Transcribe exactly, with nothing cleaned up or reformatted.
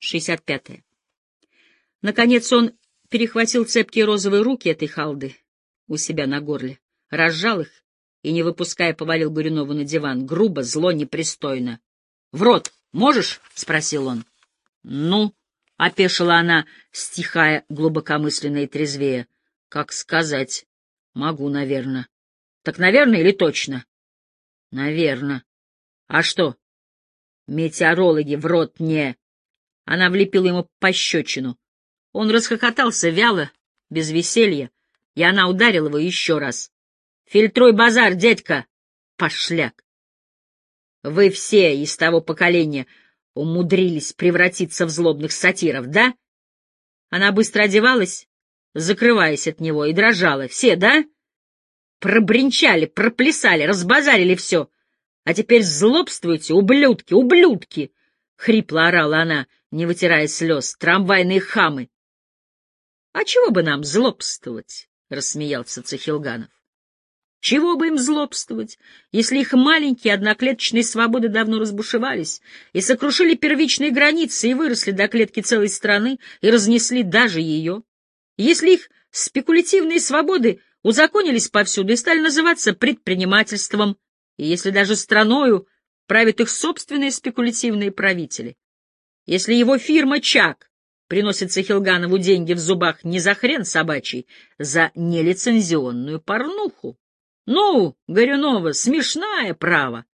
шестьдесят пятое. Наконец он перехватил цепкие розовые руки этой халды у себя на горле, разжал их и, не выпуская, повалил Горюнову на диван. Грубо, зло, непристойно. — В рот можешь? — спросил он. — Ну, — опешила она, стихая глубокомысленно и трезвее. — Как сказать? — Могу, наверное. — Так, наверное или точно? — Наверное. — А что? — Метеорологи в рот не... Она влепила ему пощечину. Он расхохотался вяло, без веселья, и она ударила его еще раз. — Фильтруй базар, дядька! Пошляк! Вы все из того поколения умудрились превратиться в злобных сатиров, да? Она быстро одевалась, закрываясь от него, и дрожала. Все, да? Пробринчали, проплясали, разбазарили все. А теперь злобствуйте, ублюдки, ублюдки! — хрипло орала она, не вытирая слез. — Трамвайные хамы! — А чего бы нам злобствовать? — рассмеялся Цахилганов. — Чего бы им злобствовать, если их маленькие одноклеточные свободы давно разбушевались и сокрушили первичные границы и выросли до клетки целой страны и разнесли даже ее? Если их спекулятивные свободы узаконились повсюду и стали называться предпринимательством, и если даже страною правят их собственные спекулятивные правители? Если его фирма «Чак» приносит Цахилганову деньги в зубах не за хрен собачий, за нелицензионную порнуху? Ну, Горюнова, смешная, право.